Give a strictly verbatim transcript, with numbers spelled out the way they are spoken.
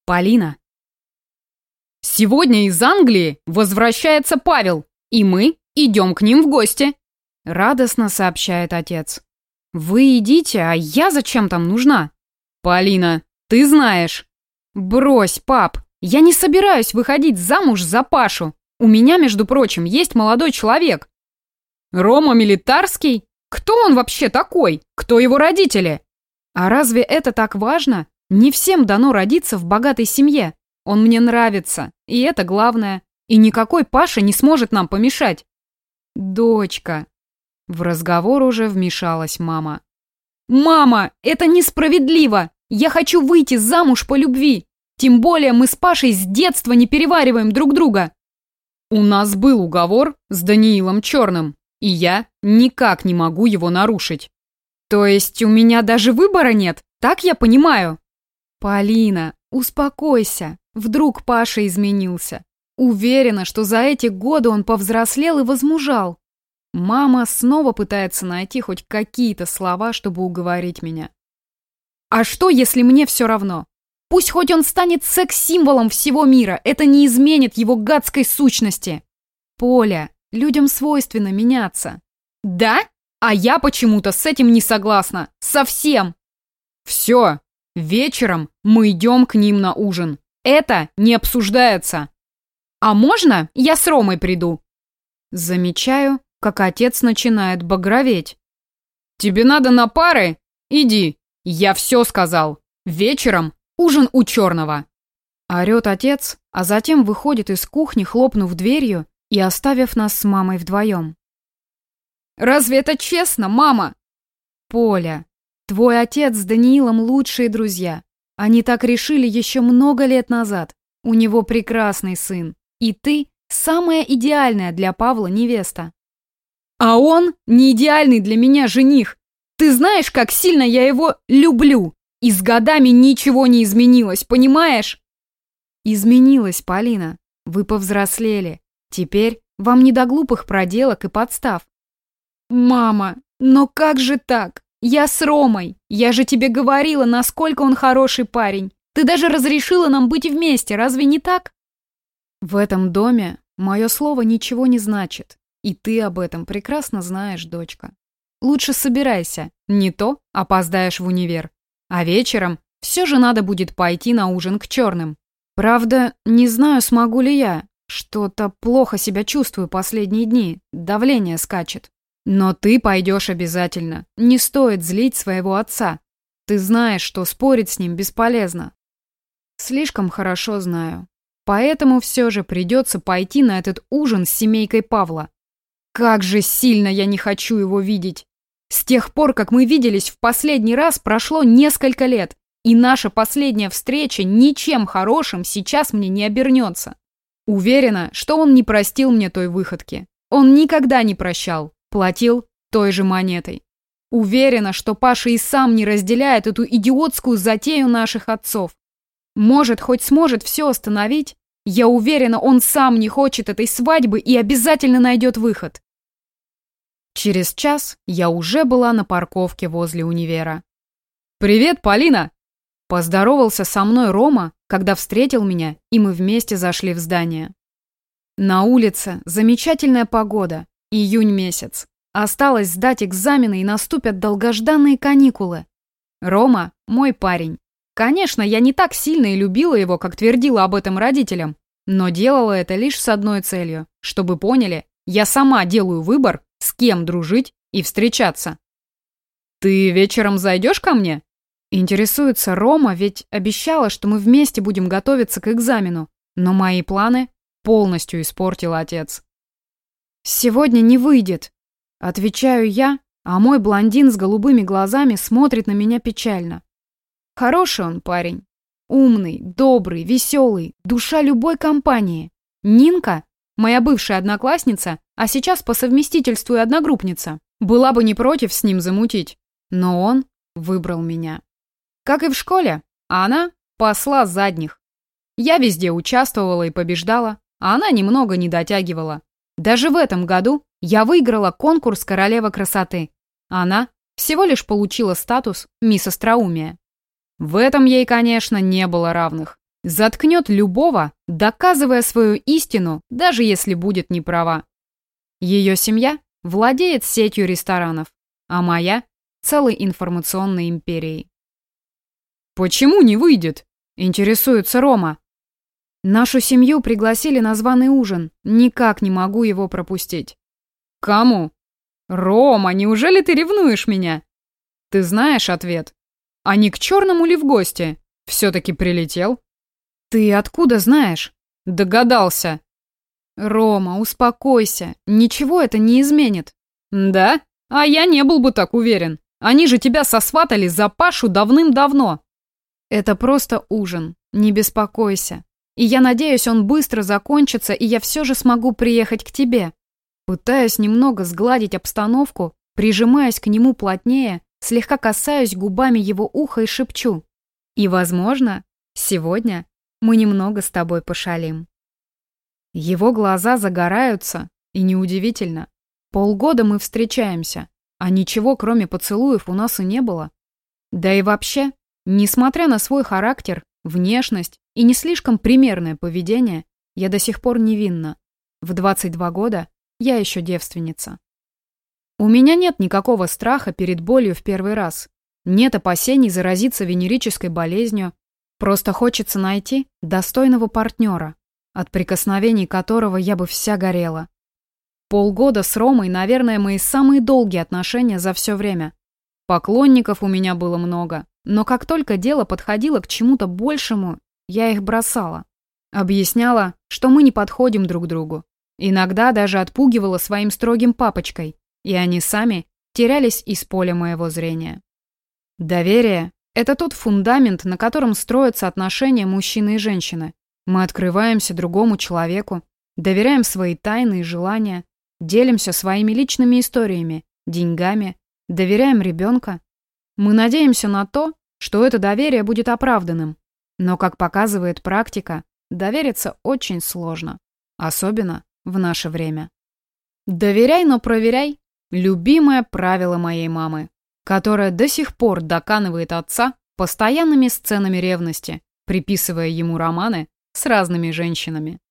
Полина. Сегодня из Англии возвращается Павел, и мы идем к ним в гости, радостно сообщает отец. Вы идите, а я зачем там нужна? Полина, ты знаешь. Брось, пап, я не собираюсь выходить замуж за Пашу. У меня, между прочим, есть молодой человек. Рома Милитарский? Кто он вообще такой? Кто его родители? А разве это так важно? Не всем дано родиться в богатой семье. Он мне нравится, и это главное. И никакой Паша не сможет нам помешать. Дочка. В разговор уже вмешалась мама. Мама, это несправедливо. Я хочу выйти замуж по любви. Тем более мы с Пашей с детства не перевариваем друг друга. У нас был уговор с Даниилом Черным, и я никак не могу его нарушить. То есть у меня даже выбора нет, так я понимаю? Полина, успокойся. Вдруг Паша изменился. Уверена, что за эти годы он повзрослел и возмужал. Мама снова пытается найти хоть какие-то слова, чтобы уговорить меня. А что, если мне все равно? Пусть хоть он станет секс-символом всего мира, это не изменит его гадской сущности. Поля, людям свойственно меняться. Да? А я почему-то с этим не согласна. Совсем. Все. Вечером мы идем к ним на ужин. Это не обсуждается. А можно я с Ромой приду? Замечаю, как отец начинает багроветь. Тебе надо на пары? Иди. Я все сказал. Вечером ужин у Черного. Орет отец, а затем выходит из кухни, хлопнув дверью и оставив нас с мамой вдвоем. Разве это честно, мама? Поля, твой отец с Даниилом лучшие друзья. Они так решили еще много лет назад. У него прекрасный сын. И ты самая идеальная для Павла невеста. А он не идеальный для меня жених. Ты знаешь, как сильно я его люблю. И с годами ничего не изменилось, понимаешь? Изменилось, Полина. Вы повзрослели. Теперь вам не до глупых проделок и подстав. Мама, но как же так? Я с Ромой. Я же тебе говорила, насколько он хороший парень. Ты даже разрешила нам быть вместе, разве не так? В этом доме мое слово ничего не значит. И ты об этом прекрасно знаешь, дочка. Лучше собирайся. Не то опоздаешь в универ. А вечером все же надо будет пойти на ужин к Черным. Правда, не знаю, смогу ли я. Что-то плохо себя чувствую последние дни. Давление скачет. Но ты пойдешь обязательно. Не стоит злить своего отца. Ты знаешь, что спорить с ним бесполезно. Слишком хорошо знаю. Поэтому все же придется пойти на этот ужин с семейкой Павла. Как же сильно я не хочу его видеть. С тех пор, как мы виделись в последний раз, прошло несколько лет, и наша последняя встреча ничем хорошим сейчас мне не обернется. Уверена, что он не простил мне той выходки. Он никогда не прощал, платил той же монетой. Уверена, что Паша и сам не разделяет эту идиотскую затею наших отцов. Может, хоть сможет все остановить? Я уверена, он сам не хочет этой свадьбы и обязательно найдет выход. Через час я уже была на парковке возле универа. «Привет, Полина!» Поздоровался со мной Рома, когда встретил меня, и мы вместе зашли в здание. На улице замечательная погода, июнь месяц. Осталось сдать экзамены, и наступят долгожданные каникулы. Рома – мой парень. Конечно, я не так сильно и любила его, как твердила об этом родителям, но делала это лишь с одной целью, чтобы поняли, я сама делаю выбор, с кем дружить и встречаться. «Ты вечером зайдешь ко мне?» Интересуется Рома, ведь обещала, что мы вместе будем готовиться к экзамену, но мои планы полностью испортил отец. «Сегодня не выйдет», — отвечаю я, а мой блондин с голубыми глазами смотрит на меня печально. Хороший он парень. Умный, добрый, веселый, душа любой компании. Нинка, моя бывшая одноклассница, а сейчас по совместительству и одногруппница, была бы не против с ним замутить. Но он выбрал меня. Как и в школе, а она пасла задних. Я везде участвовала и побеждала, а она немного не дотягивала. Даже в этом году я выиграла конкурс «Королева красоты». Она всего лишь получила статус «Мисс Остроумия». В этом ей, конечно, не было равных. Заткнет любого, доказывая свою истину, даже если будет неправа. Ее семья владеет сетью ресторанов, а моя – целой информационной империей. «Почему не выйдет?» – интересуется Рома. «Нашу семью пригласили на званый ужин. Никак не могу его пропустить». «Кому?» «Рома, неужели ты ревнуешь меня?» «Ты знаешь ответ. А не к черному ли в гости? Все-таки прилетел?» «Ты откуда знаешь?» «Догадался». «Рома, успокойся. Ничего это не изменит». «Да? А я не был бы так уверен. Они же тебя сосватали за Пашу давным-давно». «Это просто ужин. Не беспокойся. И я надеюсь, он быстро закончится, и я все же смогу приехать к тебе». Пытаюсь немного сгладить обстановку, прижимаясь к нему плотнее, слегка касаюсь губами его уха и шепчу. «И, возможно, сегодня мы немного с тобой пошалим». Его глаза загораются, и неудивительно. Полгода мы встречаемся, а ничего, кроме поцелуев, у нас и не было. Да и вообще, несмотря на свой характер, внешность и не слишком примерное поведение, я до сих пор невинна. В двадцать два года я еще девственница. У меня нет никакого страха перед болью в первый раз. Нет опасений заразиться венерической болезнью. Просто хочется найти достойного партнера, от прикосновений которого я бы вся горела. Полгода с Ромой, наверное, мои самые долгие отношения за все время. Поклонников у меня было много, но как только дело подходило к чему-то большему, я их бросала. Объясняла, что мы не подходим друг другу. Иногда даже отпугивала своим строгим папочкой, и они сами терялись из поля моего зрения. Доверие – это тот фундамент, на котором строятся отношения мужчины и женщины. Мы открываемся другому человеку, доверяем свои тайны и желания, делимся своими личными историями, деньгами, доверяем ребенка. Мы надеемся на то, что это доверие будет оправданным. Но, как показывает практика, довериться очень сложно, особенно в наше время. «Доверяй, но проверяй» – любимое правило моей мамы, которая до сих пор доканывает отца постоянными сценами ревности, приписывая ему романы с разными женщинами.